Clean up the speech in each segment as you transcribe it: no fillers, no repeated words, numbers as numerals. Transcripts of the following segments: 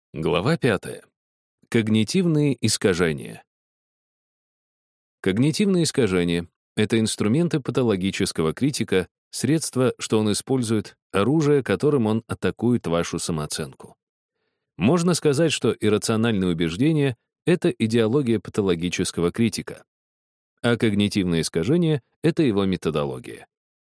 Глава 5. Когнитивные искажения. Когнитивные искажения — это инструменты патологического критика, средства, что он использует, оружие, которым он атакует вашу самооценку. Можно сказать, что иррациональные убеждения — это идеология патологического критика, а когнитивные искажения — это его методология.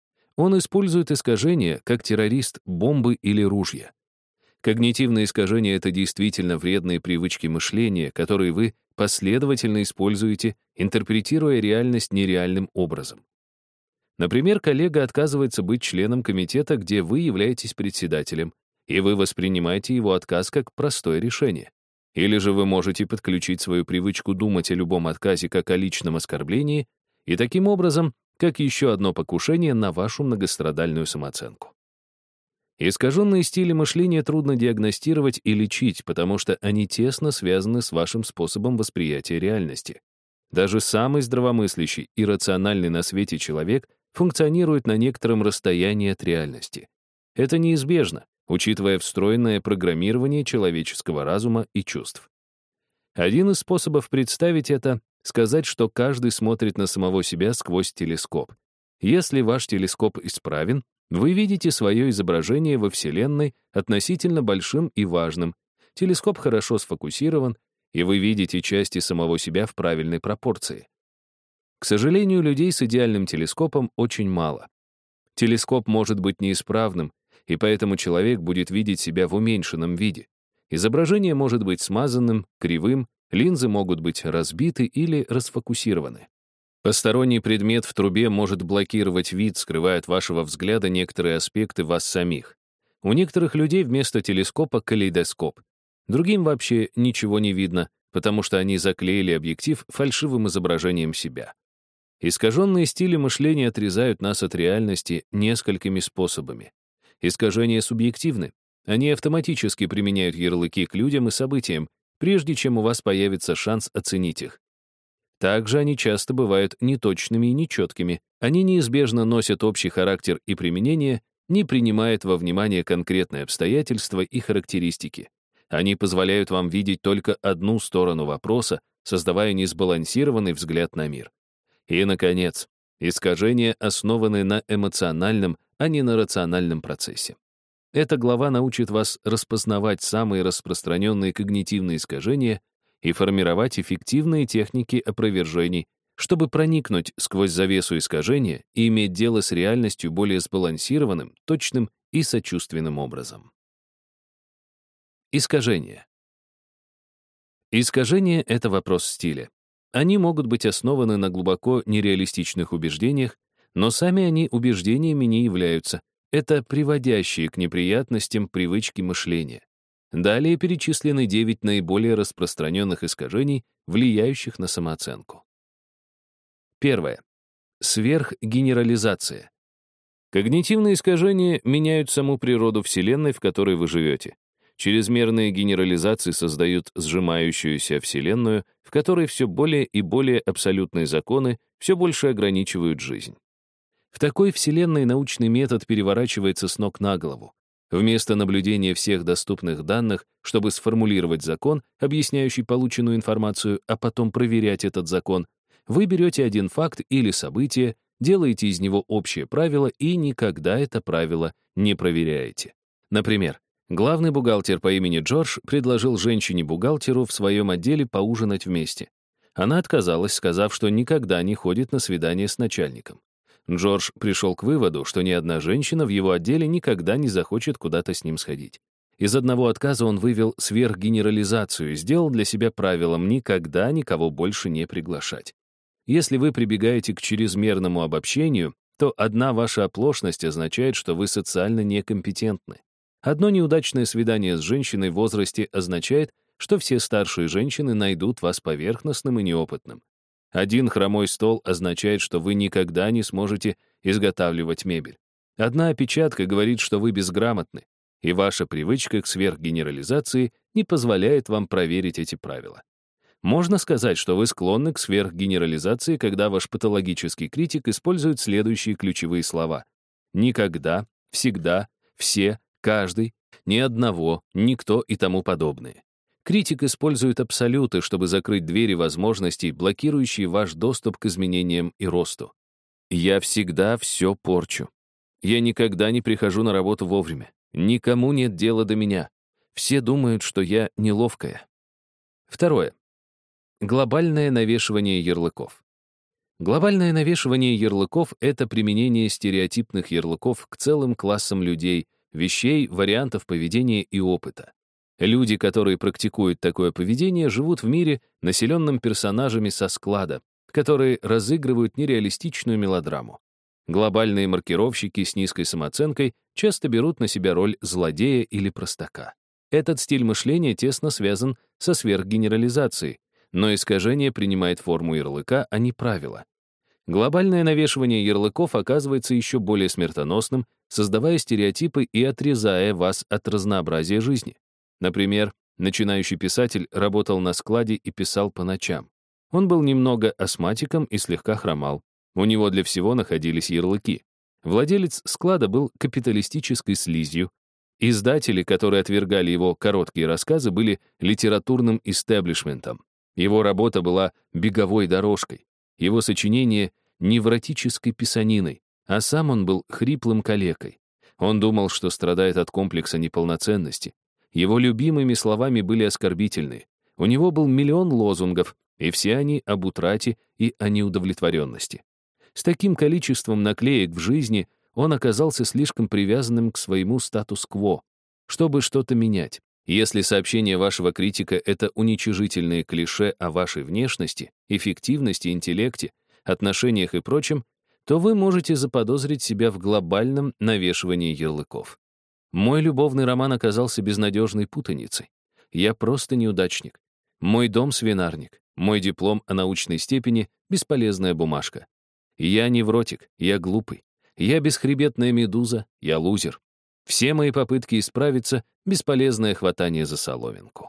Он использует искажения, как террорист, бомбы или ружья. Когнитивные искажения — это действительно вредные привычки мышления, которые вы последовательно используете, интерпретируя реальность нереальным образом. Например, коллега отказывается быть членом комитета, где вы являетесь председателем, и вы воспринимаете его отказ как простое решение. Или же вы можете подключить свою привычку думать о любом отказе как о личном оскорблении и таким образом, как еще одно покушение на вашу многострадальную самооценку. Искаженные стили мышления трудно диагностировать и лечить, потому что они тесно связаны с вашим способом восприятия реальности. Даже самый здравомыслящий и рациональный на свете человек функционирует на некотором расстоянии от реальности. Это неизбежно, учитывая встроенное программирование человеческого разума и чувств. Один из способов представить это — сказать, что каждый смотрит на самого себя сквозь телескоп. Если ваш телескоп исправен, вы видите свое изображение во Вселенной относительно большим и важным. Телескоп хорошо сфокусирован, и вы видите части самого себя в правильной пропорции. К сожалению, людей с идеальным телескопом очень мало. Телескоп может быть неисправным, и поэтому человек будет видеть себя в уменьшенном виде. Изображение может быть смазанным, кривым, линзы могут быть разбиты или расфокусированы. Посторонний предмет в трубе может блокировать вид, скрывая от вашего взгляда некоторые аспекты вас самих. У некоторых людей вместо телескопа калейдоскоп. Другим вообще ничего не видно, потому что они заклеили объектив фальшивым изображением себя. Искаженные стили мышления отрезают нас от реальности несколькими способами. Искажения субъективны. Они автоматически применяют ярлыки к людям и событиям, прежде чем у вас появится шанс оценить их. Также они часто бывают неточными и нечеткими. Они неизбежно носят общий характер и применение, не принимают во внимание конкретные обстоятельства и характеристики. Они позволяют вам видеть только одну сторону вопроса, создавая несбалансированный взгляд на мир. И, наконец, искажения основаны на эмоциональном, а не на рациональном процессе. Эта глава научит вас распознавать самые распространенные когнитивные искажения и формировать эффективные техники опровержений, чтобы проникнуть сквозь завесу искажения и иметь дело с реальностью более сбалансированным, точным и сочувственным образом. Искажения. Искажения — это вопрос стиля. Они могут быть основаны на глубоко нереалистичных убеждениях, но сами они убеждениями не являются. Это приводящие к неприятностям привычки мышления. Далее перечислены 9 наиболее распространенных искажений, влияющих на самооценку. Первое. Сверхгенерализация. Когнитивные искажения меняют саму природу Вселенной, в которой вы живете. Чрезмерные генерализации создают сжимающуюся Вселенную, в которой все более и более абсолютные законы все больше ограничивают жизнь. В такой Вселенной научный метод переворачивается с ног на голову. Вместо наблюдения всех доступных данных, чтобы сформулировать закон, объясняющий полученную информацию, а потом проверять этот закон, вы берете один факт или событие, делаете из него общее правило и никогда это правило не проверяете. Например, главный бухгалтер по имени Джордж предложил женщине-бухгалтеру в своем отделе поужинать вместе. Она отказалась, сказав, что никогда не ходит на свидание с начальником. Джордж пришел к выводу, что ни одна женщина в его отделе никогда не захочет куда-то с ним сходить. Из одного отказа он вывел сверхгенерализацию и сделал для себя правилом никогда никого больше не приглашать. Если вы прибегаете к чрезмерному обобщению, то одна ваша оплошность означает, что вы социально некомпетентны. Одно неудачное свидание с женщиной в возрасте означает, что все старшие женщины найдут вас поверхностным и неопытным. Один хромой стол означает, что вы никогда не сможете изготавливать мебель. Одна опечатка говорит, что вы безграмотны, и ваша привычка к сверхгенерализации не позволяет вам проверить эти правила. Можно сказать, что вы склонны к сверхгенерализации, когда ваш патологический критик использует следующие ключевые слова: никогда, всегда, все, каждый, ни одного, никто и тому подобное. Критик использует абсолюты, чтобы закрыть двери возможностей, блокирующие ваш доступ к изменениям и росту. Я всегда все порчу. Я никогда не прихожу на работу вовремя. Никому нет дела до меня. Все думают, что я неловкая. Второе. Глобальное навешивание ярлыков. Глобальное навешивание ярлыков — это применение стереотипных ярлыков к целым классам людей, вещей, вариантов поведения и опыта. Люди, которые практикуют такое поведение, живут в мире, населенном персонажами со склада, которые разыгрывают нереалистичную мелодраму. Глобальные маркировщики с низкой самооценкой часто берут на себя роль злодея или простака. Этот стиль мышления тесно связан со сверхгенерализацией, но искажение принимает форму ярлыка, а не правила. Глобальное навешивание ярлыков оказывается еще более смертоносным, создавая стереотипы и отрезая вас от разнообразия жизни. Например, начинающий писатель работал на складе и писал по ночам. Он был немного астматиком и слегка хромал. У него для всего находились ярлыки. Владелец склада был капиталистической слизью. Издатели, которые отвергали его короткие рассказы, были литературным истеблишментом. Его работа была беговой дорожкой. Его сочинение — невротической писаниной, а сам он был хриплым калекой. Он думал, что страдает от комплекса неполноценности. Его любимыми словами были оскорбительные. У него был миллион лозунгов, и все они об утрате и о неудовлетворенности. С таким количеством наклеек в жизни он оказался слишком привязанным к своему статус-кво, чтобы что-то менять. Если сообщение вашего критика — это уничижительные клише о вашей внешности, эффективности, интеллекте, отношениях и прочем, то вы можете заподозрить себя в глобальном навешивании ярлыков. Мой любовный роман оказался безнадежной путаницей. Я просто неудачник. Мой дом — свинарник. Мой диплом о научной степени — бесполезная бумажка. Я невротик, я глупый. Я бесхребетная медуза, я лузер. Все мои попытки исправиться — бесполезное хватание за соломинку.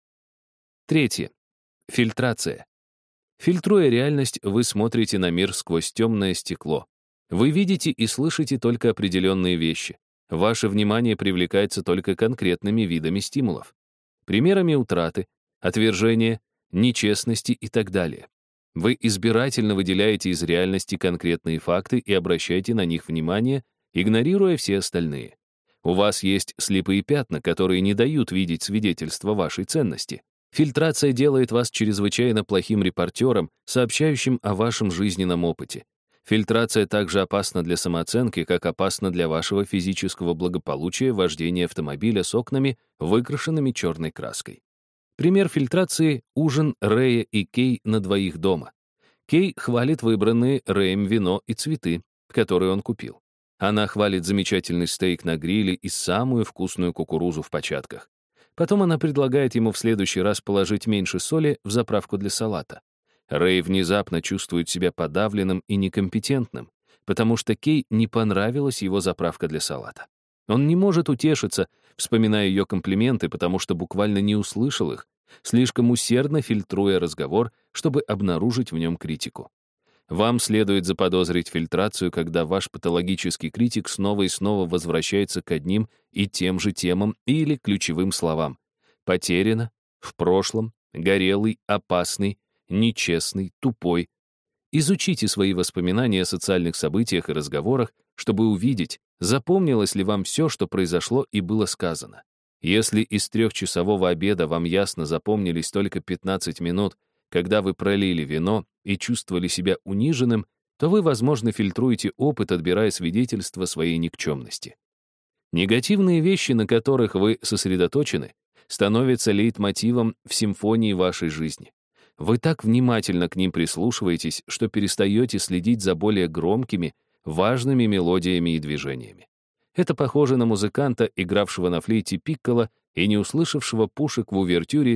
Третье. Фильтрация. Фильтруя реальность, вы смотрите на мир сквозь темное стекло. Вы видите и слышите только определенные вещи. Ваше внимание привлекается только конкретными видами стимулов. Примерами утраты, отвержения, нечестности и так далее. Вы избирательно выделяете из реальности конкретные факты и обращаете на них внимание, игнорируя все остальные. У вас есть слепые пятна, которые не дают видеть свидетельства вашей ценности. Фильтрация делает вас чрезвычайно плохим репортером, сообщающим о вашем жизненном опыте. Фильтрация также опасна для самооценки, как опасна для вашего физического благополучия вождения автомобиля с окнами, выкрашенными черной краской. Пример фильтрации — ужин Рэя и Кей на двоих дома. Кей хвалит выбранные Рэем вино и цветы, которые он купил. Она хвалит замечательный стейк на гриле и самую вкусную кукурузу в початках. Потом она предлагает ему в следующий раз положить меньше соли в заправку для салата. Рэй внезапно чувствует себя подавленным и некомпетентным, потому что Кей не понравилась его заправка для салата. Он не может утешиться, вспоминая ее комплименты, потому что буквально не услышал их, слишком усердно фильтруя разговор, чтобы обнаружить в нем критику. Вам следует заподозрить фильтрацию, когда ваш патологический критик снова и снова возвращается к одним и тем же темам или ключевым словам. Потеряно, в прошлом, горелый, опасный, нечестный, тупой. Изучите свои воспоминания о социальных событиях и разговорах, чтобы увидеть, запомнилось ли вам все, что произошло и было сказано. Если из 3-часового обеда вам ясно запомнились только 15 минут, когда вы пролили вино и чувствовали себя униженным, то вы, возможно, фильтруете опыт, отбирая свидетельства своей никчемности. Негативные вещи, на которых вы сосредоточены, становятся лейтмотивом в симфонии вашей жизни. Вы так внимательно к ним прислушиваетесь, что перестаете следить за более громкими, важными мелодиями и движениями. Это похоже на музыканта, игравшего на флейте пикколо и не услышавшего пушек в увертюре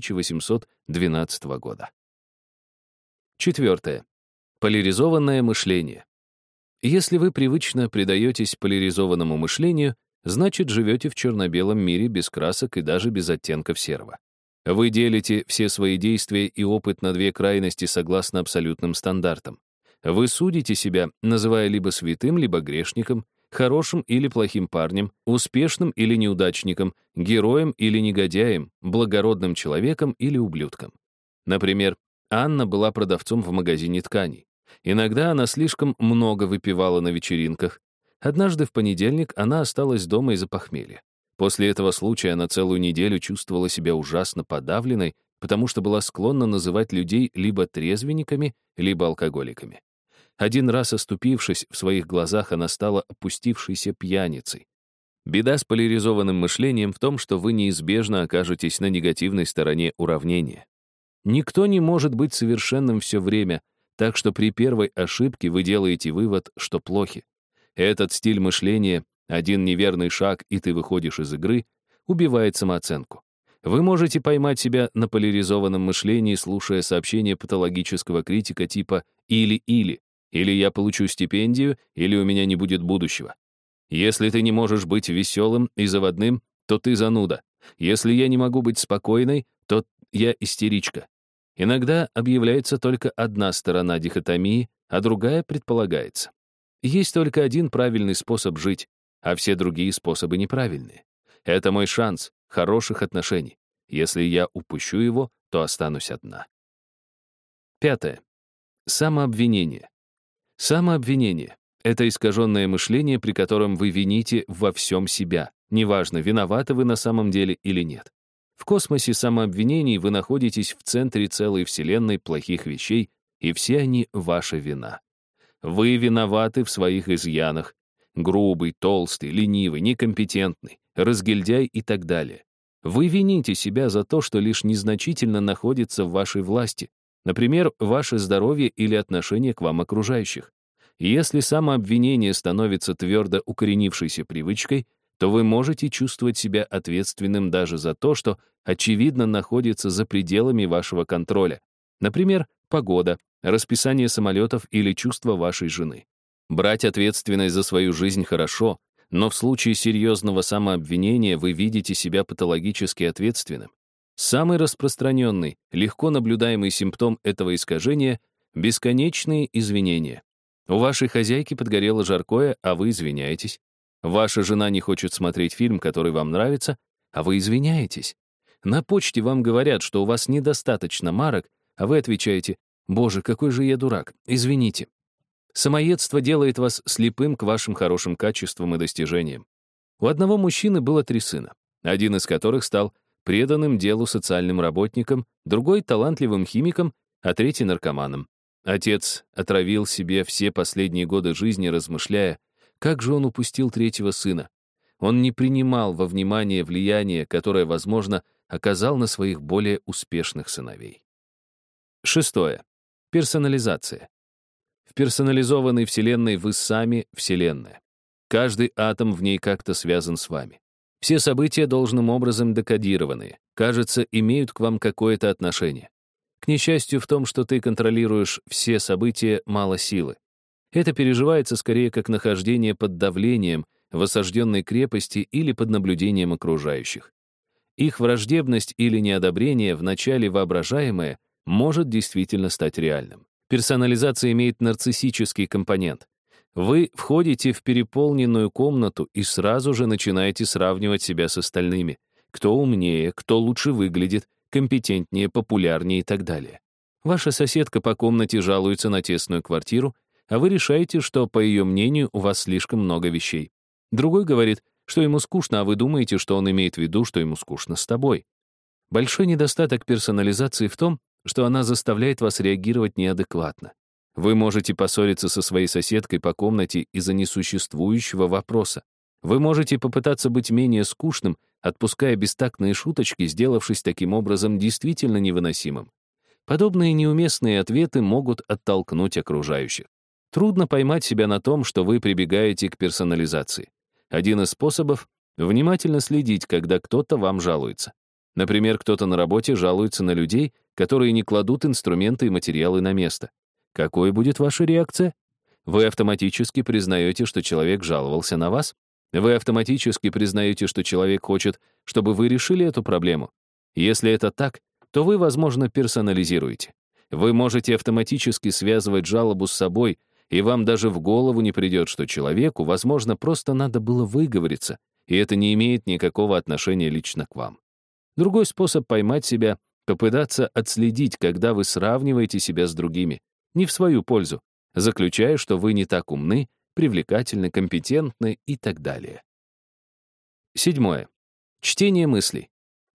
1812 года. Четвертое. Поляризованное мышление. Если вы привычно предаетесь поляризованному мышлению, значит, живете в черно-белом мире без красок и даже без оттенков серого. Вы делите все свои действия и опыт на две крайности согласно абсолютным стандартам. Вы судите себя, называя либо святым, либо грешником, хорошим или плохим парнем, успешным или неудачником, героем или негодяем, благородным человеком или ублюдком. Например, Анна была продавцом в магазине тканей. Иногда она слишком много выпивала на вечеринках. Однажды в понедельник она осталась дома из-за похмелья. После этого случая она целую неделю чувствовала себя ужасно подавленной, потому что была склонна называть людей либо трезвенниками, либо алкоголиками. Один раз оступившись в своих глазах, она стала опустившейся пьяницей. Беда с поляризованным мышлением в том, что вы неизбежно окажетесь на негативной стороне уравнения. Никто не может быть совершенным все время, так что при первой ошибке вы делаете вывод, что плохи. Этот стиль мышления, один неверный шаг, и ты выходишь из игры, убивает самооценку. Вы можете поймать себя на поляризованном мышлении, слушая сообщения патологического критика типа «или-или», или «я получу стипендию», или «у меня не будет будущего». Если ты не можешь быть веселым и заводным, то ты зануда. Если я не могу быть спокойной, то я истеричка. Иногда объявляется только одна сторона дихотомии, а другая предполагается. Есть только один правильный способ жить, а все другие способы неправильные. Это мой шанс хороших отношений. Если я упущу его, то останусь одна. 5. Самообвинение. Самообвинение — это искаженное мышление, при котором вы вините во всем себя. Неважно, виноваты вы на самом деле или нет. В космосе самообвинений вы находитесь в центре целой вселенной плохих вещей, и все они ваша вина. Вы виноваты в своих изъянах. Грубый, толстый, ленивый, некомпетентный, разгильдяй и так далее. Вы вините себя за то, что лишь незначительно находится в вашей власти. Например, ваше здоровье или отношение к вам окружающих. Если самообвинение становится твердо укоренившейся привычкой, то вы можете чувствовать себя ответственным даже за то, что, очевидно, находится за пределами вашего контроля. Например, погода, расписание самолетов или чувства вашей жены. Брать ответственность за свою жизнь хорошо, но в случае серьезного самообвинения вы видите себя патологически ответственным. Самый распространенный, легко наблюдаемый симптом этого искажения — бесконечные извинения. У вашей хозяйки подгорело жаркое, а вы извиняетесь. Ваша жена не хочет смотреть фильм, который вам нравится, а вы извиняетесь. На почте вам говорят, что у вас недостаточно марок, а вы отвечаете: «Боже, какой же я дурак, извините». Самоедство делает вас слепым к вашим хорошим качествам и достижениям. У одного мужчины было 3 сына, один из которых стал преданным делу социальным работником, другой — талантливым химиком, а третий — наркоманом. Отец отравил себе все последние годы жизни, размышляя, как же он упустил 3-го сына. Он не принимал во внимание влияние, которое, возможно, оказал на своих более успешных сыновей. 6. Персонализация. В персонализованной Вселенной вы сами Вселенная. Каждый атом в ней как-то связан с вами. Все события должным образом декодированы, кажется, имеют к вам какое-то отношение. К несчастью в том, что ты контролируешь все события, мало силы. Это переживается скорее как нахождение под давлением в осажденной крепости или под наблюдением окружающих. Их враждебность или неодобрение, вначале воображаемое, может действительно стать реальным. Персонализация имеет нарциссический компонент. Вы входите в переполненную комнату и сразу же начинаете сравнивать себя с остальными. Кто умнее, кто лучше выглядит, компетентнее, популярнее и так далее. Ваша соседка по комнате жалуется на тесную квартиру, а вы решаете, что, по ее мнению, у вас слишком много вещей. Другой говорит, что ему скучно, а вы думаете, что он имеет в виду, что ему скучно с тобой. Большой недостаток персонализации в том, что она заставляет вас реагировать неадекватно. Вы можете поссориться со своей соседкой по комнате из-за несуществующего вопроса. Вы можете попытаться быть менее скучным, отпуская бестактные шуточки, сделавшись таким образом действительно невыносимым. Подобные неуместные ответы могут оттолкнуть окружающих. Трудно поймать себя на том, что вы прибегаете к персонализации. Один из способов — внимательно следить, когда кто-то вам жалуется. Например, кто-то на работе жалуется на людей, которые не кладут инструменты и материалы на место. Какой будет ваша реакция? Вы автоматически признаете, что человек жаловался на вас? Вы автоматически признаете, что человек хочет, чтобы вы решили эту проблему? Если это так, то вы, возможно, персонализируете. Вы можете автоматически связывать жалобу с собой, и вам даже в голову не придет, что человеку, возможно, просто надо было выговориться, и это не имеет никакого отношения лично к вам. Другой способ поймать себя — попытаться отследить, когда вы сравниваете себя с другими, не в свою пользу, заключая, что вы не так умны, привлекательны, компетентны и так далее. 7. Чтение мыслей.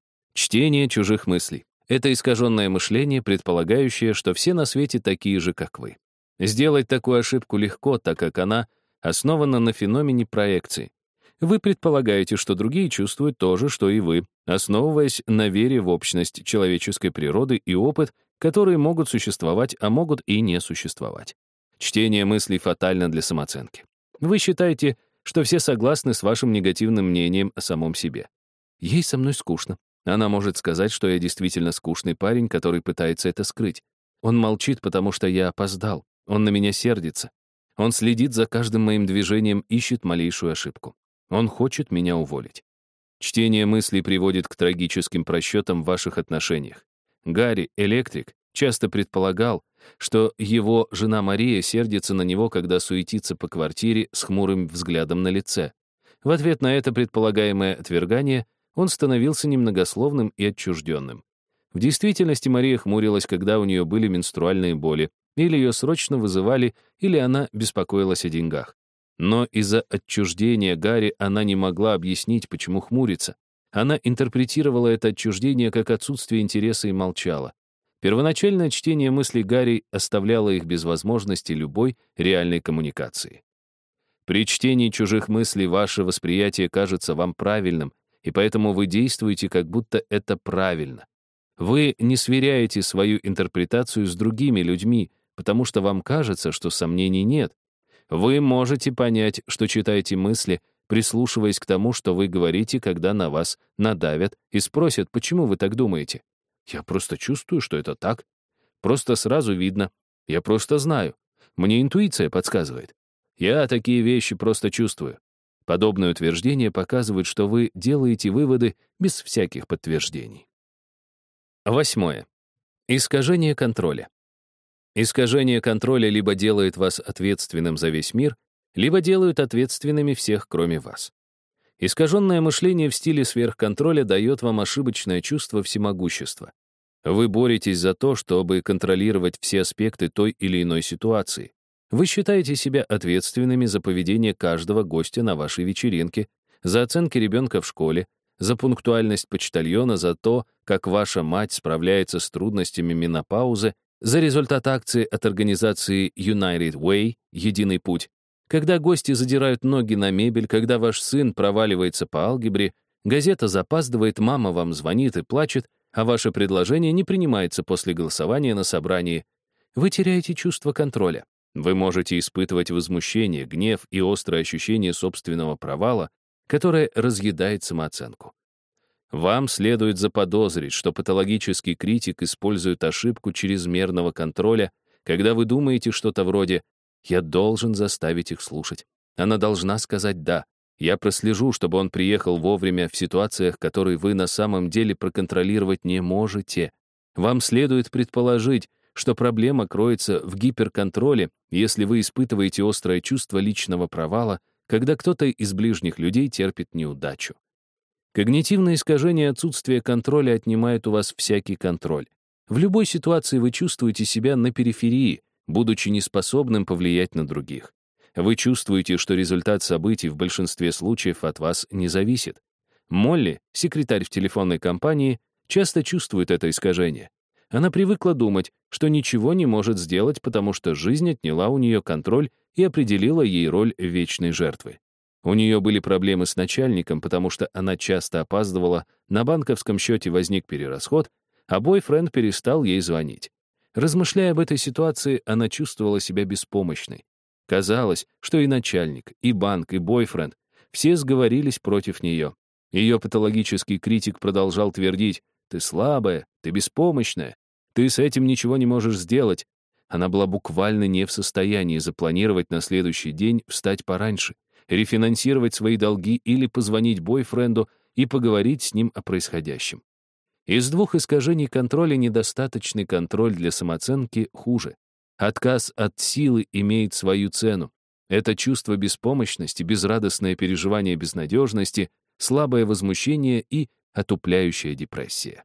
Чтение чужих мыслей — это искаженное мышление, предполагающее, что все на свете такие же, как вы. Сделать такую ошибку легко, так как она основана на феномене проекции. Вы предполагаете, что другие чувствуют то же, что и вы, основываясь на вере в общность человеческой природы и опыт, которые могут существовать, а могут и не существовать. Чтение мыслей фатально для самооценки. Вы считаете, что все согласны с вашим негативным мнением о самом себе. Ей со мной скучно. Она может сказать, что я действительно скучный парень, который пытается это скрыть. Он молчит, потому что я опоздал. Он на меня сердится. Он следит за каждым моим движением, ищет малейшую ошибку. Он хочет меня уволить. Чтение мыслей приводит к трагическим просчетам в ваших отношениях. Гарри, электрик, часто предполагал, что его жена Мария сердится на него, когда суетится по квартире с хмурым взглядом на лице. В ответ на это предполагаемое отвергание он становился немногословным и отчужденным. В действительности Мария хмурилась, когда у нее были менструальные боли, или ее срочно вызывали, или она беспокоилась о деньгах. Но из-за отчуждения Гарри она не могла объяснить, почему хмурится. Она интерпретировала это отчуждение как отсутствие интереса и молчала. Первоначальное чтение мыслей Гарри оставляло их без возможности любой реальной коммуникации. При чтении чужих мыслей ваше восприятие кажется вам правильным, и поэтому вы действуете, как будто это правильно. Вы не сверяете свою интерпретацию с другими людьми, потому что вам кажется, что сомнений нет. Вы можете понять, что читаете мысли, прислушиваясь к тому, что вы говорите, когда на вас надавят и спросят, почему вы так думаете. Я просто чувствую, что это так. Просто сразу видно. Я просто знаю. Мне интуиция подсказывает. Я такие вещи просто чувствую. Подобное утверждение показывает, что вы делаете выводы без всяких подтверждений. 8. Искажение контроля. Искажение контроля либо делает вас ответственным за весь мир, либо делают ответственными всех, кроме вас. Искаженное мышление в стиле сверхконтроля дает вам ошибочное чувство всемогущества. Вы боретесь за то, чтобы контролировать все аспекты той или иной ситуации. Вы считаете себя ответственными за поведение каждого гостя на вашей вечеринке, за оценки ребенка в школе, за пунктуальность почтальона, за то, как ваша мать справляется с трудностями менопаузы, за результат акции от организации United Way «Единый путь». Когда гости задирают ноги на мебель, когда ваш сын проваливается по алгебре, газета запаздывает, мама вам звонит и плачет, а ваше предложение не принимается после голосования на собрании, вы теряете чувство контроля. Вы можете испытывать возмущение, гнев и острое ощущение собственного провала, которое разъедает самооценку. Вам следует заподозрить, что патологический критик использует ошибку чрезмерного контроля, когда вы думаете что-то вроде «я должен заставить их слушать». Она должна сказать «да». Я прослежу, чтобы он приехал вовремя в ситуациях, которые вы на самом деле проконтролировать не можете. Вам следует предположить, что проблема кроется в гиперконтроле, если вы испытываете острое чувство личного провала, когда кто-то из ближних людей терпит неудачу. Когнитивное искажение отсутствия контроля отнимает у вас всякий контроль. В любой ситуации вы чувствуете себя на периферии, будучи неспособным повлиять на других. Вы чувствуете, что результат событий в большинстве случаев от вас не зависит. Молли, секретарь в телефонной компании, часто чувствует это искажение. Она привыкла думать, что ничего не может сделать, потому что жизнь отняла у нее контроль и определила ей роль вечной жертвы. У нее были проблемы с начальником, потому что она часто опаздывала, на банковском счете возник перерасход, а бойфренд перестал ей звонить. Размышляя об этой ситуации, она чувствовала себя беспомощной. Казалось, что и начальник, и банк, и бойфренд все сговорились против нее. Ее патологический критик продолжал твердить: «Ты слабая, ты беспомощная, ты с этим ничего не можешь сделать». Она была буквально не в состоянии запланировать на следующий день встать пораньше, рефинансировать свои долги или позвонить бойфренду и поговорить с ним о происходящем. Из двух искажений контроля недостаточный контроль для самооценки хуже. Отказ от силы имеет свою цену. Это чувство беспомощности, безрадостное переживание безнадежности, слабое возмущение и отупляющая депрессия.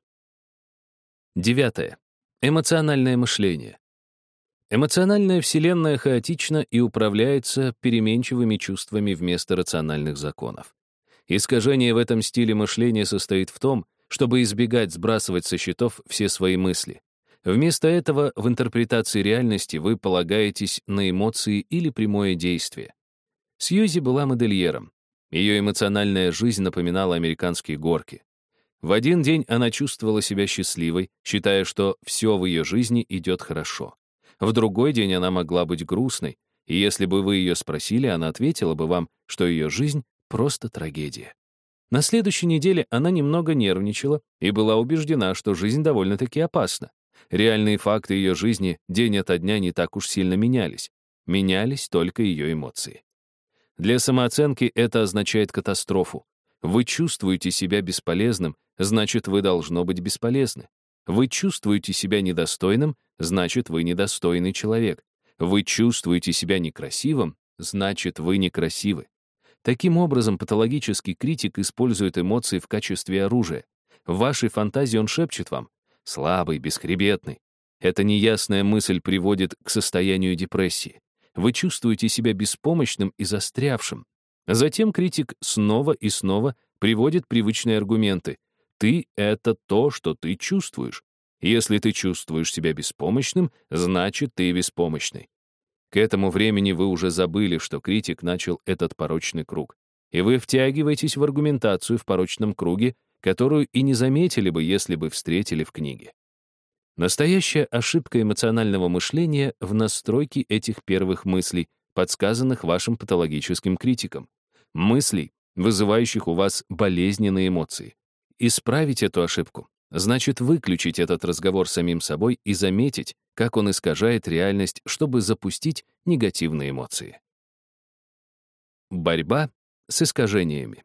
9. Эмоциональное мышление. Эмоциональная вселенная хаотична и управляется переменчивыми чувствами вместо рациональных законов. Искажение в этом стиле мышления состоит в том, чтобы избегать сбрасывать со счетов все свои мысли. Вместо этого в интерпретации реальности вы полагаетесь на эмоции или прямое действие. Сьюзи была модельером. Ее эмоциональная жизнь напоминала американские горки. В один день она чувствовала себя счастливой, считая, что все в ее жизни идет хорошо. В другой день она могла быть грустной, и если бы вы ее спросили, она ответила бы вам, что ее жизнь — просто трагедия. На следующей неделе она немного нервничала и была убеждена, что жизнь довольно-таки опасна. Реальные факты ее жизни день ото дня не так уж сильно менялись. Менялись только ее эмоции. Для самооценки это означает катастрофу. Вы чувствуете себя бесполезным, значит, вы должно быть бесполезны. Вы чувствуете себя недостойным, значит, вы недостойный человек. Вы чувствуете себя некрасивым, значит, вы некрасивы. Таким образом, патологический критик использует эмоции в качестве оружия. В вашей фантазии он шепчет вам: слабый, бесхребетный. Эта неясная мысль приводит к состоянию депрессии. Вы чувствуете себя беспомощным и застрявшим. Затем критик снова и снова приводит привычные аргументы. Ты — это то, что ты чувствуешь. Если ты чувствуешь себя беспомощным, значит, ты беспомощный. К этому времени вы уже забыли, что критик начал этот порочный круг. И вы втягиваетесь в аргументацию в порочном круге, которую и не заметили бы, если бы встретили в книге. Настоящая ошибка эмоционального мышления в настройке этих первых мыслей, подсказанных вашим патологическим критиком. Мыслей, вызывающих у вас болезненные эмоции. Исправить эту ошибку значит выключить этот разговор с самим собой и заметить, как он искажает реальность, чтобы запустить негативные эмоции. Борьба с искажениями.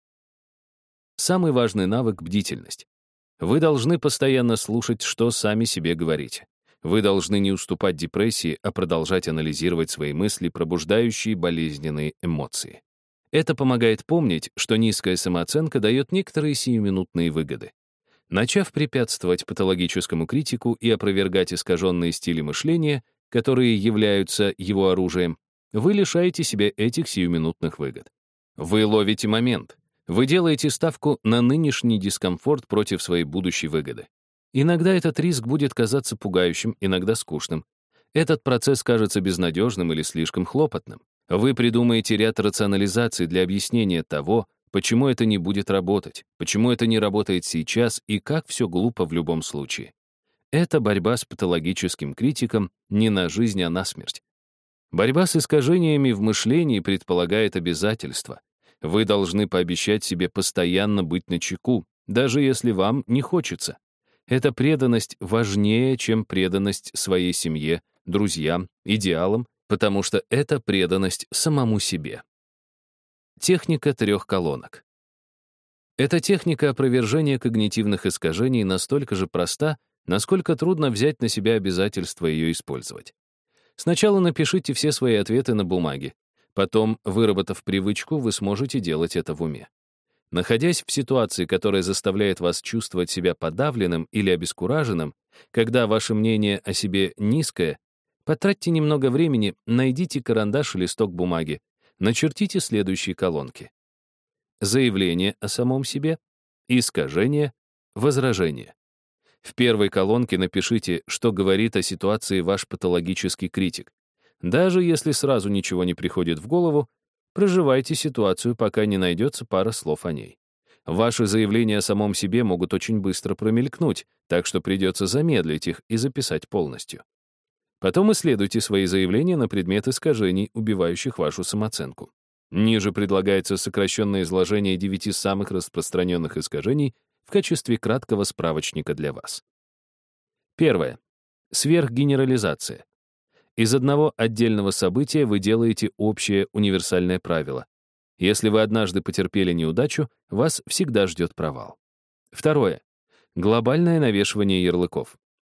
Самый важный навык — бдительность. Вы должны постоянно слушать, что сами себе говорите. Вы должны не уступать депрессии, а продолжать анализировать свои мысли, пробуждающие болезненные эмоции. Это помогает помнить, что низкая самооценка дает некоторые сиюминутные выгоды. Начав препятствовать патологическому критику и опровергать искаженные стили мышления, которые являются его оружием, вы лишаете себя этих сиюминутных выгод. Вы ловите момент. Вы делаете ставку на нынешний дискомфорт против своей будущей выгоды. Иногда этот риск будет казаться пугающим, иногда скучным. Этот процесс кажется безнадежным или слишком хлопотным. Вы придумаете ряд рационализаций для объяснения того, почему это не будет работать, почему это не работает сейчас и как все глупо в любом случае. Это борьба с патологическим критиком не на жизнь, а на смерть. Борьба с искажениями в мышлении предполагает обязательства. Вы должны пообещать себе постоянно быть начеку, даже если вам не хочется. Эта преданность важнее, чем преданность своей семье, друзьям, идеалам, потому что это преданность самому себе. Техника 3 колонок. Эта техника опровержения когнитивных искажений настолько же проста, насколько трудно взять на себя обязательство ее использовать. Сначала напишите все свои ответы на бумаге. Потом, выработав привычку, вы сможете делать это в уме. Находясь в ситуации, которая заставляет вас чувствовать себя подавленным или обескураженным, когда ваше мнение о себе низкое, потратьте немного времени, найдите карандаш и листок бумаги, начертите следующие колонки. Заявление о самом себе, искажение, возражение. В первой колонке напишите, что говорит о ситуации ваш патологический критик. Даже если сразу ничего не приходит в голову, проживайте ситуацию, пока не найдется пара слов о ней. Ваши заявления о самом себе могут очень быстро промелькнуть, так что придется замедлить их и записать полностью. Потом исследуйте свои заявления на предмет искажений, убивающих вашу самооценку. Ниже предлагается сокращенное изложение 9 самых распространенных искажений в качестве краткого справочника для вас. Первое. Сверхгенерализация. Из одного отдельного события вы делаете общее универсальное правило. Если вы однажды потерпели неудачу, вас всегда ждет провал. Второе. Глобальное навешивание ярлыков.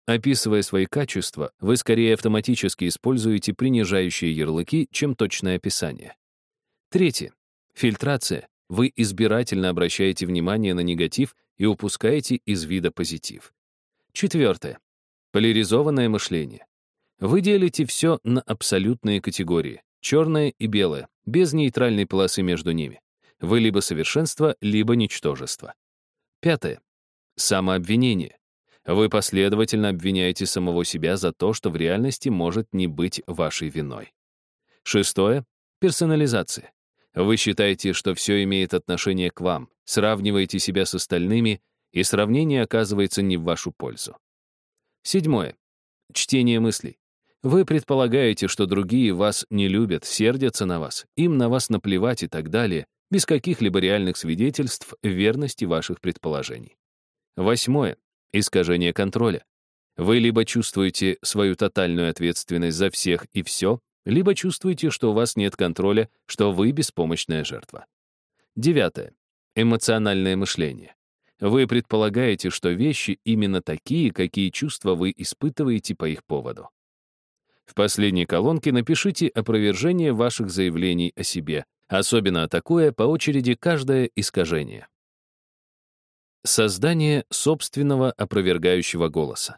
Описывая свои качества, вы скорее автоматически используете принижающие ярлыки, чем точное описание. Третье. Фильтрация. Вы избирательно обращаете внимание на негатив и упускаете из вида позитив. Четвертое. Поляризованное мышление. Вы делите все на абсолютные категории, черное и белое, без нейтральной полосы между ними. Вы либо совершенство, либо ничтожество. Пятое. Самообвинение. Вы последовательно обвиняете самого себя за то, что в реальности может не быть вашей виной. Шестое. Персонализация. Вы считаете, что все имеет отношение к вам, сравниваете себя с остальными, и сравнение оказывается не в вашу пользу. Седьмое. Чтение мыслей. Вы предполагаете, что другие вас не любят, сердятся на вас, им на вас наплевать и так далее, без каких-либо реальных свидетельств верности ваших предположений. Восьмое. Искажение контроля. Вы либо чувствуете свою тотальную ответственность за всех и все, либо чувствуете, что у вас нет контроля, что вы беспомощная жертва. Девятое. Эмоциональное мышление. Вы предполагаете, что вещи именно такие, какие чувства вы испытываете по их поводу. В последней колонке напишите опровержение ваших заявлений о себе, особенно атакуя по очереди каждое искажение. Создание собственного опровергающего голоса.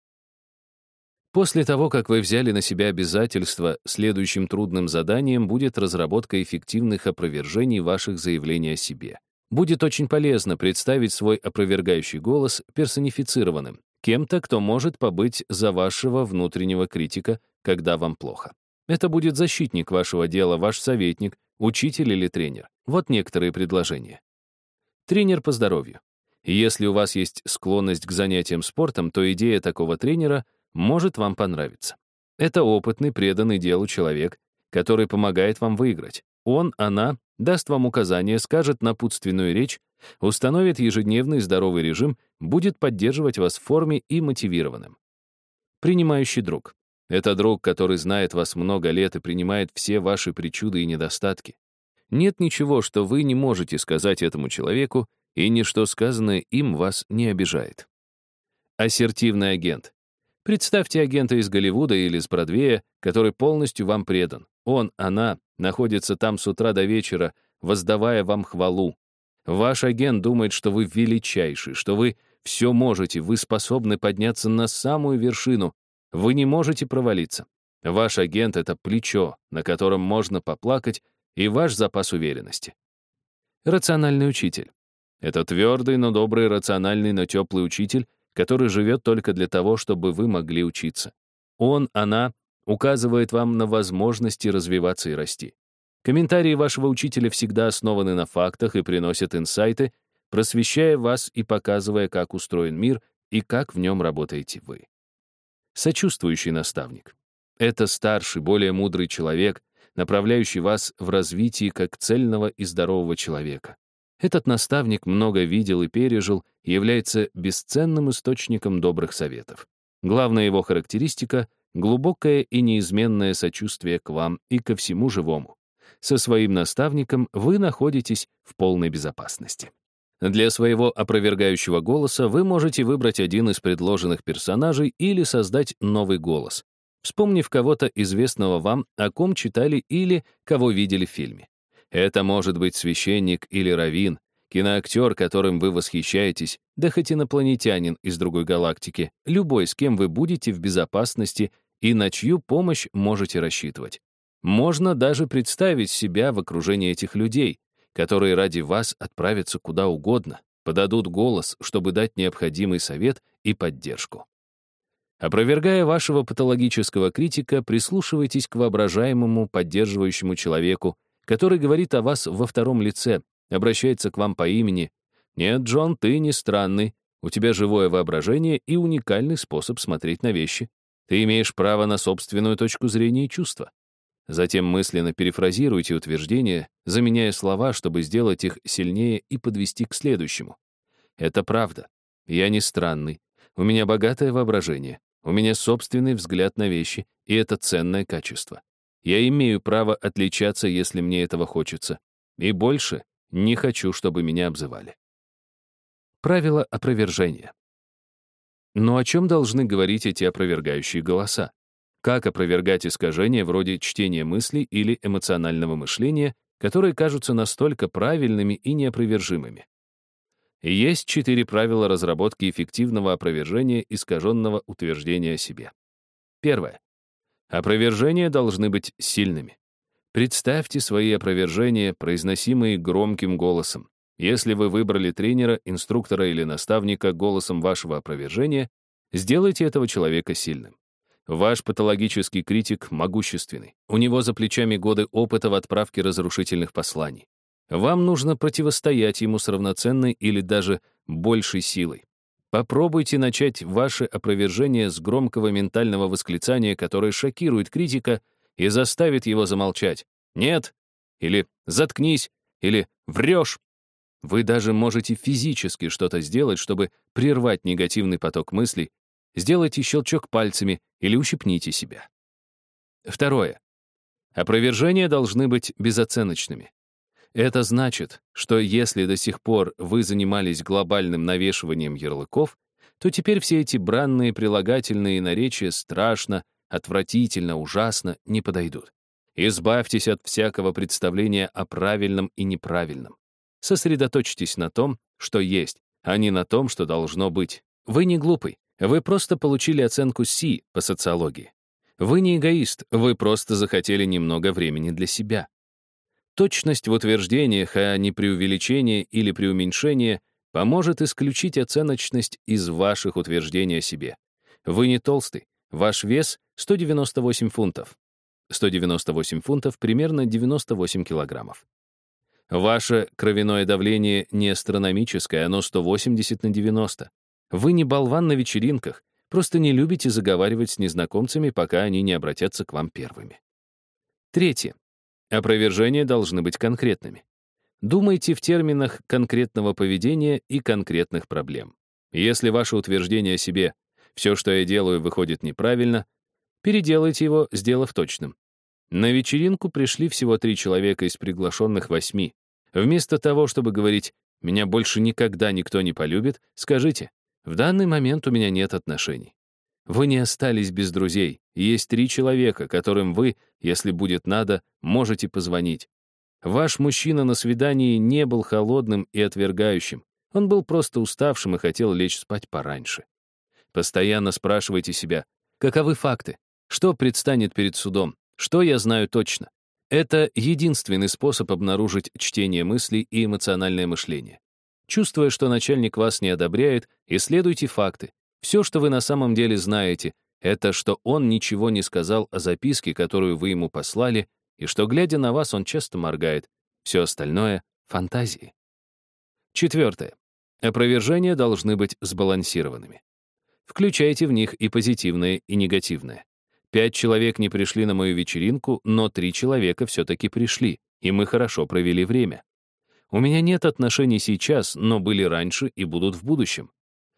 После того, как вы взяли на себя обязательства, следующим трудным заданием будет разработка эффективных опровержений ваших заявлений о себе. Будет очень полезно представить свой опровергающий голос персонифицированным, кем-то, кто может побыть за вашего внутреннего критика, когда вам плохо. Это будет защитник вашего дела, ваш советник, учитель или тренер. Вот некоторые предложения. Тренер по здоровью. Если у вас есть склонность к занятиям спортом, то идея такого тренера может вам понравиться. Это опытный, преданный делу человек, который помогает вам выиграть. Он, она даст вам указания, скажет напутственную речь, установит ежедневный здоровый режим, будет поддерживать вас в форме и мотивированным. Принимающий друг. Это друг, который знает вас много лет и принимает все ваши причуды и недостатки. Нет ничего, что вы не можете сказать этому человеку, и ничто сказанное им вас не обижает. Ассертивный агент. Представьте агента из Голливуда или с Бродвея, который полностью вам предан. Он, она находится там с утра до вечера, воздавая вам хвалу. Ваш агент думает, что вы величайший, что вы все можете, вы способны подняться на самую вершину, вы не можете провалиться. Ваш агент — это плечо, на котором можно поплакать, и ваш запас уверенности. Рациональный учитель. Это твердый, но добрый, рациональный, но теплый учитель, который живет только для того, чтобы вы могли учиться. Он, она указывает вам на возможности развиваться и расти. Комментарии вашего учителя всегда основаны на фактах и приносят инсайты, просвещая вас и показывая, как устроен мир и как в нем работаете вы. Сочувствующий наставник. Это старший, более мудрый человек, направляющий вас в развитие как цельного и здорового человека. Этот наставник много видел и пережил и является бесценным источником добрых советов. Главная его характеристика — глубокое и неизменное сочувствие к вам и ко всему живому. Со своим наставником вы находитесь в полной безопасности. Для своего опровергающего голоса вы можете выбрать один из предложенных персонажей или создать новый голос, вспомнив кого-то известного вам, о ком читали или кого видели в фильме. Это может быть священник или раввин, киноактер, которым вы восхищаетесь, да хоть инопланетянин из другой галактики, любой, с кем вы будете в безопасности и на чью помощь можете рассчитывать. Можно даже представить себя в окружении этих людей, которые ради вас отправятся куда угодно, подадут голос, чтобы дать необходимый совет и поддержку. Опровергая вашего патологического критика, прислушивайтесь к воображаемому, поддерживающему человеку, который говорит о вас во втором лице, обращается к вам по имени. «Нет, Джон, ты не странный. У тебя живое воображение и уникальный способ смотреть на вещи. Ты имеешь право на собственную точку зрения и чувства». Затем мысленно перефразируйте утверждения, заменяя слова, чтобы сделать их сильнее и подвести к следующему. Это правда. Я не странный. У меня богатое воображение. У меня собственный взгляд на вещи, и это ценное качество. Я имею право отличаться, если мне этого хочется. И больше не хочу, чтобы меня обзывали. Правило опровержения. Но о чем должны говорить эти опровергающие голоса? Как опровергать искажения вроде чтения мыслей или эмоционального мышления, которые кажутся настолько правильными и неопровержимыми? Есть 4 правила разработки эффективного опровержения искаженного утверждения о себе. Первое. Опровержения должны быть сильными. Представьте свои опровержения, произносимые громким голосом. Если вы выбрали тренера, инструктора или наставника голосом вашего опровержения, сделайте этого человека сильным. Ваш патологический критик могущественный. У него за плечами годы опыта в отправке разрушительных посланий. Вам нужно противостоять ему с равноценной или даже большей силой. Попробуйте начать ваше опровержение с громкого ментального восклицания, которое шокирует критика и заставит его замолчать. «Нет!» или «Заткнись!» или «Врешь!». Вы даже можете физически что-то сделать, чтобы прервать негативный поток мыслей. Сделайте щелчок пальцами или ущипните себя. Второе. Опровержения должны быть безоценочными. Это значит, что если до сих пор вы занимались глобальным навешиванием ярлыков, то теперь все эти бранные прилагательные наречия «страшно», «отвратительно», «ужасно» не подойдут. Избавьтесь от всякого представления о правильном и неправильном. Сосредоточьтесь на том, что есть, а не на том, что должно быть. Вы не глупый, вы просто получили оценку C по социологии. Вы не эгоист, вы просто захотели немного времени для себя. Точность в утверждениях, а не преувеличение или преуменьшение, поможет исключить оценочность из ваших утверждений о себе. Вы не толстый, ваш вес — 198 фунтов. 198 фунтов — примерно 98 килограммов. Ваше кровяное давление не астрономическое, оно 180/90. Вы не болван на вечеринках, просто не любите заговаривать с незнакомцами, пока они не обратятся к вам первыми. Третье. Опровержения должны быть конкретными. Думайте в терминах конкретного поведения и конкретных проблем. Если ваше утверждение о себе «все, что я делаю, выходит неправильно», переделайте его, сделав точным. На вечеринку пришли всего 3 человека из приглашенных 8. Вместо того, чтобы говорить «меня больше никогда никто не полюбит», скажите «в данный момент у меня нет отношений». Вы не остались без друзей. Есть 3 человека, которым вы, если будет надо, можете позвонить. Ваш мужчина на свидании не был холодным и отвергающим. Он был просто уставшим и хотел лечь спать пораньше. Постоянно спрашивайте себя, каковы факты? Что предстанет перед судом? Что я знаю точно? Это единственный способ обнаружить чтение мыслей и эмоциональное мышление. Чувствуя, что начальник вас не одобряет, исследуйте факты. Все, что вы на самом деле знаете, это что он ничего не сказал о записке, которую вы ему послали, и что, глядя на вас, он часто моргает. Все остальное — фантазии. Четвертое. Опровержения должны быть сбалансированными. Включайте в них и позитивное, и негативное. 5 человек не пришли на мою вечеринку, но 3 человека все-таки пришли, и мы хорошо провели время. У меня нет отношений сейчас, но были раньше и будут в будущем.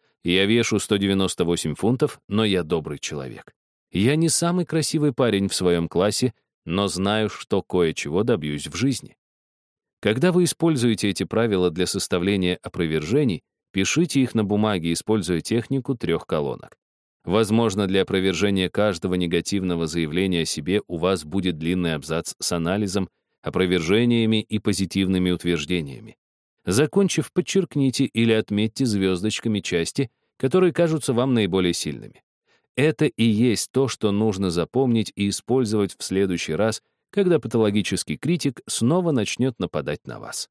Я вешу 198 фунтов, но я добрый человек. Я не самый красивый парень в своем классе, но знаю, что кое-чего добьюсь в жизни. Когда вы используете эти правила для составления опровержений, пишите их на бумаге, используя технику 3 колонок. Возможно, для опровержения каждого негативного заявления о себе у вас будет длинный абзац с анализом, опровержениями и позитивными утверждениями. Закончив, подчеркните или отметьте звездочками части, которые кажутся вам наиболее сильными. Это и есть то, что нужно запомнить и использовать в следующий раз, когда патологический критик снова начнет нападать на вас.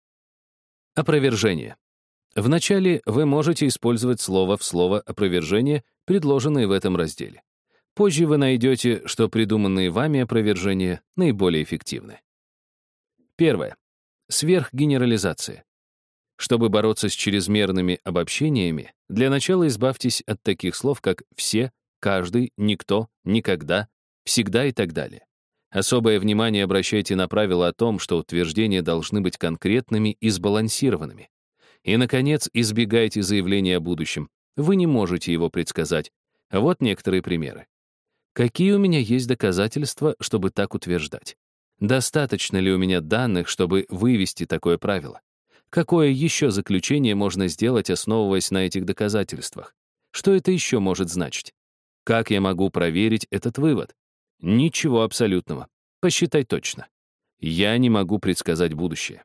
Опровержение. Вначале вы можете использовать слово в слово опровержение, предложенные в этом разделе. Позже вы найдете, что придуманные вами опровержения наиболее эффективны. Первое. Сверхгенерализация. Чтобы бороться с чрезмерными обобщениями, для начала избавьтесь от таких слов, как «все», «каждый», «никто», «никогда», «всегда» и так далее. Особое внимание обращайте на правило о том, что утверждения должны быть конкретными и сбалансированными. И, наконец, избегайте заявления о будущем. Вы не можете его предсказать. Вот некоторые примеры. Какие у меня есть доказательства, чтобы так утверждать? Достаточно ли у меня данных, чтобы вывести такое правило? Какое еще заключение можно сделать, основываясь на этих доказательствах? Что это еще может значить? Как я могу проверить этот вывод? Ничего абсолютного. Посчитай точно. Я не могу предсказать будущее.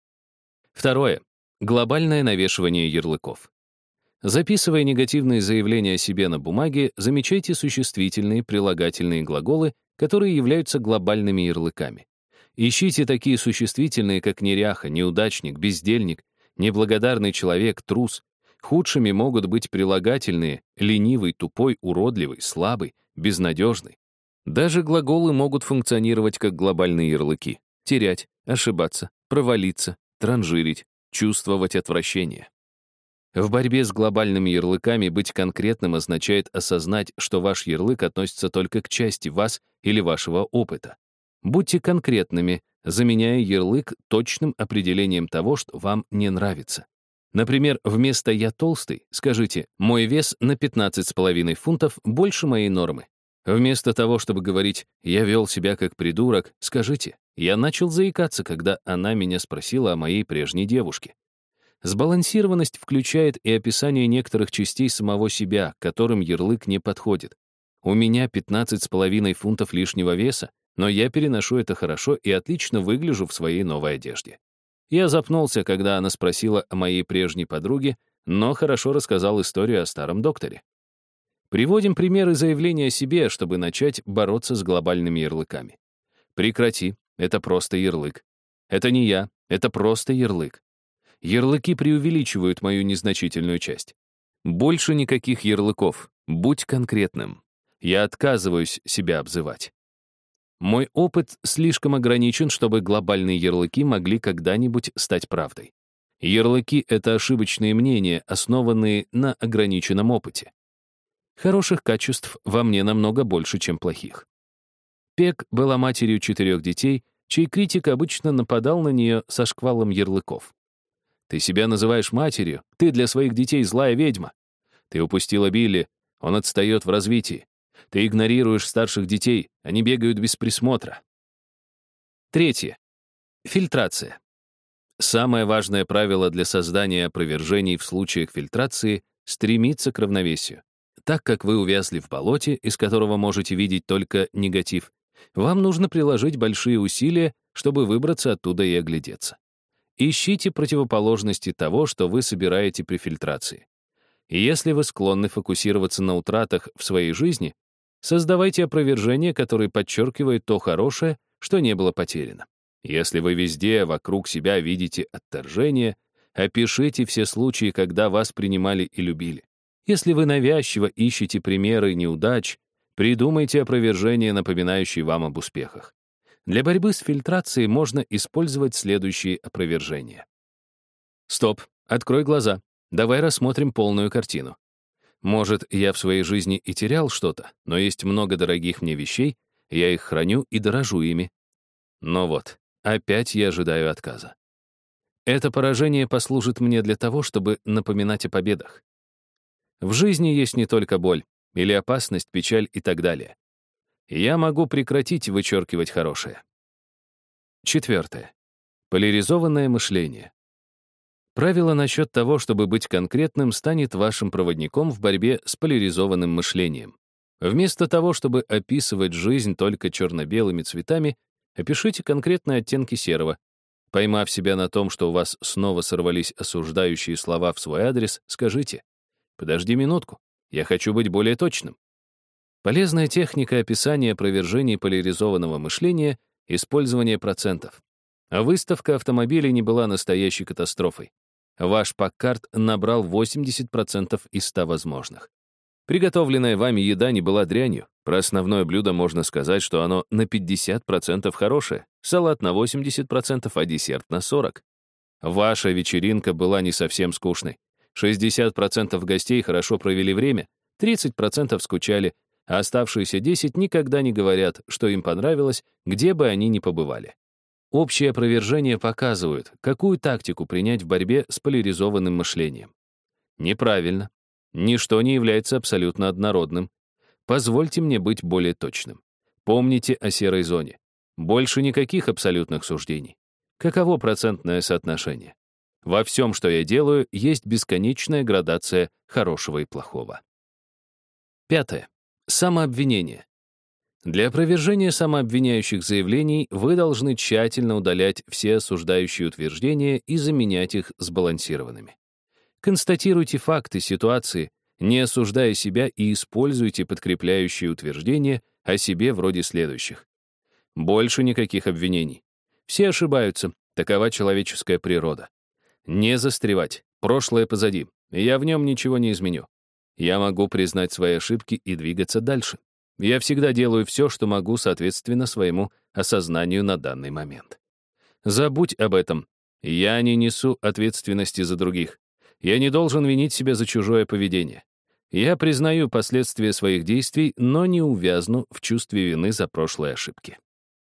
Второе. Глобальное навешивание ярлыков. Записывая негативные заявления о себе на бумаге, замечайте существительные, прилагательные глаголы, которые являются глобальными ярлыками. Ищите такие существительные, как неряха, неудачник, бездельник, неблагодарный человек, трус. Худшими могут быть прилагательные ленивый, тупой, уродливый, слабый, безнадежный. Даже глаголы могут функционировать как глобальные ярлыки. Терять, ошибаться, провалиться, транжирить, чувствовать отвращение. В борьбе с глобальными ярлыками быть конкретным означает осознать, что ваш ярлык относится только к части вас или вашего опыта. Будьте конкретными, заменяя ярлык точным определением того, что вам не нравится. Например, вместо «я толстый» скажите «мой вес на 15,5 фунтов больше моей нормы». Вместо того, чтобы говорить «я вел себя как придурок», скажите «я начал заикаться, когда она меня спросила о моей прежней девушке». Сбалансированность включает и описание некоторых частей самого себя, к которым ярлык не подходит. У меня 15,5 фунтов лишнего веса, но я переношу это хорошо и отлично выгляжу в своей новой одежде. Я запнулся, когда она спросила о моей прежней подруге, но хорошо рассказал историю о старом докторе. Приводим примеры заявления о себе, чтобы начать бороться с глобальными ярлыками. Прекрати, это просто ярлык. Это не я, это просто ярлык. Ярлыки преувеличивают мою незначительную часть. Больше никаких ярлыков. Будь конкретным. Я отказываюсь себя обзывать. Мой опыт слишком ограничен, чтобы глобальные ярлыки могли когда-нибудь стать правдой. Ярлыки — это ошибочные мнения, основанные на ограниченном опыте. Хороших качеств во мне намного больше, чем плохих. Пек была матерью 4 детей, чей критик обычно нападал на нее со шквалом ярлыков. «Ты себя называешь матерью, ты для своих детей злая ведьма. Ты упустила Билли, он отстает в развитии. Ты игнорируешь старших детей, они бегают без присмотра». Третье. Фильтрация. Самое важное правило для создания опровержений в случаях фильтрации — стремиться к равновесию. Так как вы увязли в болоте, из которого можете видеть только негатив, вам нужно приложить большие усилия, чтобы выбраться оттуда и оглядеться. Ищите противоположности того, что вы собираете при фильтрации. И если вы склонны фокусироваться на утратах в своей жизни, создавайте опровержения, которые подчеркивают то хорошее, что не было потеряно. Если вы везде вокруг себя видите отторжение, опишите все случаи, когда вас принимали и любили. Если вы навязчиво ищете примеры неудач, придумайте опровержения, напоминающие вам об успехах. Для борьбы с фильтрацией можно использовать следующие опровержения. Стоп, открой глаза. Давай рассмотрим полную картину. Может, я в своей жизни и терял что-то, но есть много дорогих мне вещей, я их храню и дорожу ими. Но вот, опять я ожидаю отказа. Это поражение послужит мне для того, чтобы напоминать о победах. В жизни есть не только боль, или опасность, печаль и так далее. Я могу прекратить вычеркивать хорошее. Четвертое. Поляризованное мышление. Правило насчет того, чтобы быть конкретным, станет вашим проводником в борьбе с поляризованным мышлением. Вместо того, чтобы описывать жизнь только черно-белыми цветами, опишите конкретные оттенки серого. Поймав себя на том, что у вас снова сорвались осуждающие слова в свой адрес, скажите: «Подожди минутку, я хочу быть более точным». Полезная техника описания опровержений поляризованного мышления — использование процентов. А выставка автомобилей не была настоящей катастрофой. Ваш Паккарт набрал 80% из 100 возможных. Приготовленная вами еда не была дрянью. Про основное блюдо можно сказать, что оно на 50% хорошее, салат на 80%, а десерт на 40%. Ваша вечеринка была не совсем скучной. 60% гостей хорошо провели время, 30% скучали, а оставшиеся 10% никогда не говорят, что им понравилось, где бы они ни побывали. Общие опровержения показывают, какую тактику принять в борьбе с поляризованным мышлением. Неправильно. Ничто не является абсолютно однородным. Позвольте мне быть более точным. Помните о серой зоне. Больше никаких абсолютных суждений. Каково процентное соотношение? Во всем, что я делаю, есть бесконечная градация хорошего и плохого. Пятое. Самообвинение. Для опровержения самообвиняющих заявлений вы должны тщательно удалять все осуждающие утверждения и заменять их сбалансированными. Констатируйте факты ситуации, не осуждая себя, и используйте подкрепляющие утверждения о себе вроде следующих. Больше никаких обвинений. Все ошибаются, такова человеческая природа. Не застревать, прошлое позади, я в нем ничего не изменю. Я могу признать свои ошибки и двигаться дальше. Я всегда делаю все, что могу, соответственно своему осознанию на данный момент. Забудь об этом. Я не несу ответственности за других. Я не должен винить себя за чужое поведение. Я признаю последствия своих действий, но не увязну в чувстве вины за прошлые ошибки.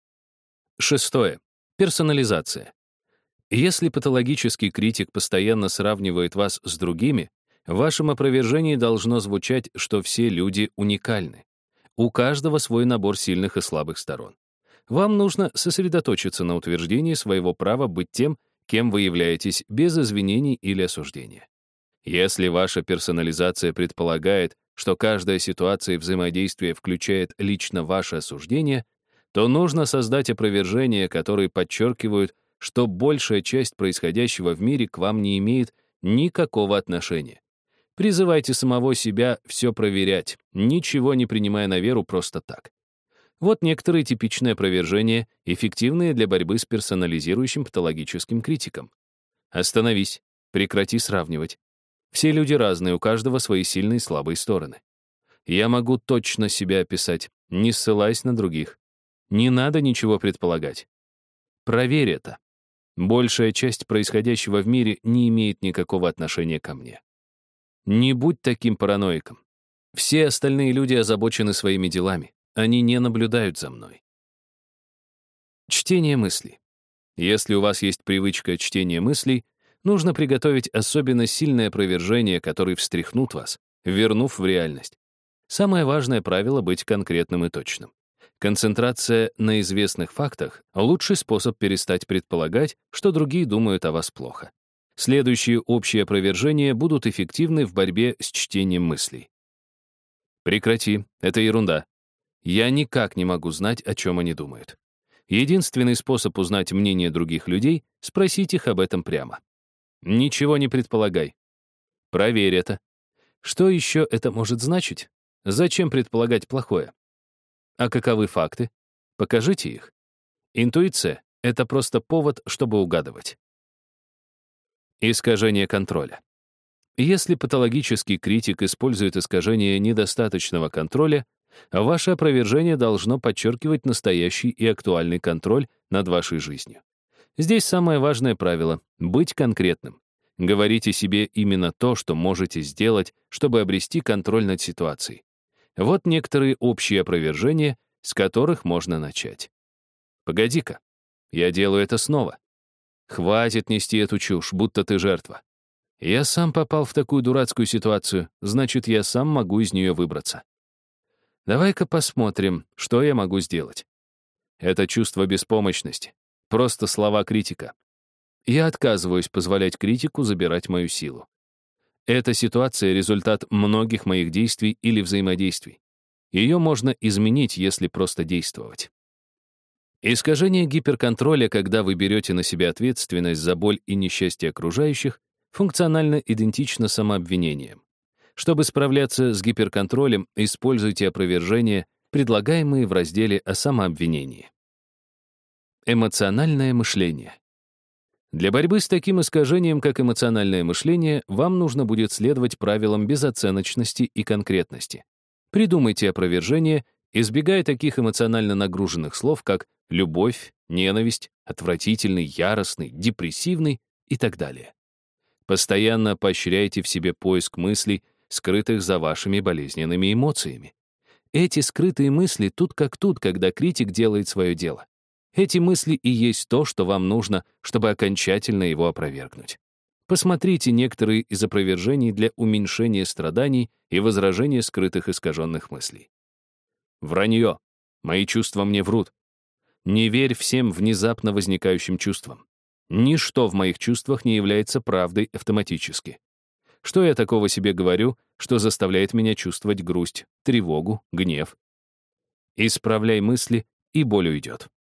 Шестое. Персонализация. Если патологический критик постоянно сравнивает вас с другими, в вашем опровержении должно звучать, что все люди уникальны. У каждого свой набор сильных и слабых сторон. Вам нужно сосредоточиться на утверждении своего права быть тем, кем вы являетесь, без извинений или осуждения. Если ваша персонализация предполагает, что каждая ситуация и взаимодействие включает лично ваше осуждение, то нужно создать опровержения, которые подчеркивают, что большая часть происходящего в мире к вам не имеет никакого отношения. Призывайте самого себя все проверять, ничего не принимая на веру просто так. Вот некоторые типичные опровержения, эффективные для борьбы с персонализирующим патологическим критиком. Остановись, прекрати сравнивать. Все люди разные, у каждого свои сильные и слабые стороны. Я могу точно себя описать, не ссылаясь на других. Не надо ничего предполагать. Проверь это. Большая часть происходящего в мире не имеет никакого отношения ко мне. Не будь таким параноиком. Все остальные люди озабочены своими делами. Они не наблюдают за мной. Чтение мыслей. Если у вас есть привычка чтения мыслей, нужно приготовить особенно сильное опровержение, которое встряхнут вас, вернув в реальность. Самое важное правило — быть конкретным и точным. Концентрация на известных фактах — лучший способ перестать предполагать, что другие думают о вас плохо. Следующие общие опровержения будут эффективны в борьбе с чтением мыслей. Прекрати, это ерунда. Я никак не могу знать, о чем они думают. Единственный способ узнать мнение других людей — спросить их об этом прямо. Ничего не предполагай. Проверь это. Что еще это может значить? Зачем предполагать плохое? А каковы факты? Покажите их. Интуиция — это просто повод, чтобы угадывать. Искажение контроля. Если патологический критик использует искажение недостаточного контроля, ваше опровержение должно подчеркивать настоящий и актуальный контроль над вашей жизнью. Здесь самое важное правило — быть конкретным. Говорите себе именно то, что можете сделать, чтобы обрести контроль над ситуацией. Вот некоторые общие опровержения, с которых можно начать. Погоди-ка, я делаю это снова. Хватит нести эту чушь, будто ты жертва. Я сам попал в такую дурацкую ситуацию, значит, я сам могу из нее выбраться. Давай-ка посмотрим, что я могу сделать. Это чувство беспомощности. Просто слова критика. Я отказываюсь позволять критику забирать мою силу. Эта ситуация — результат многих моих действий или взаимодействий. Ее можно изменить, если просто действовать. Искажение гиперконтроля, когда вы берете на себя ответственность за боль и несчастье окружающих, функционально идентично самообвинениям. Чтобы справляться с гиперконтролем, используйте опровержения, предлагаемые в разделе о самообвинении. Эмоциональное мышление. Для борьбы с таким искажением, как эмоциональное мышление, вам нужно будет следовать правилам безоценочности и конкретности. Придумайте опровержение, избегая таких эмоционально нагруженных слов, как любовь, ненависть, отвратительный, яростный, депрессивный и так далее. Постоянно поощряйте в себе поиск мыслей, скрытых за вашими болезненными эмоциями. Эти скрытые мысли тут как тут, когда критик делает свое дело. Эти мысли и есть то, что вам нужно, чтобы окончательно его опровергнуть. Посмотрите некоторые из опровержений для уменьшения страданий и возражения скрытых искаженных мыслей. Вранье. Мои чувства мне врут. Не верь всем внезапно возникающим чувствам. Ничто в моих чувствах не является правдой автоматически. Что я такого себе говорю, что заставляет меня чувствовать грусть, тревогу, гнев? Исправляй мысли, и боль уйдет.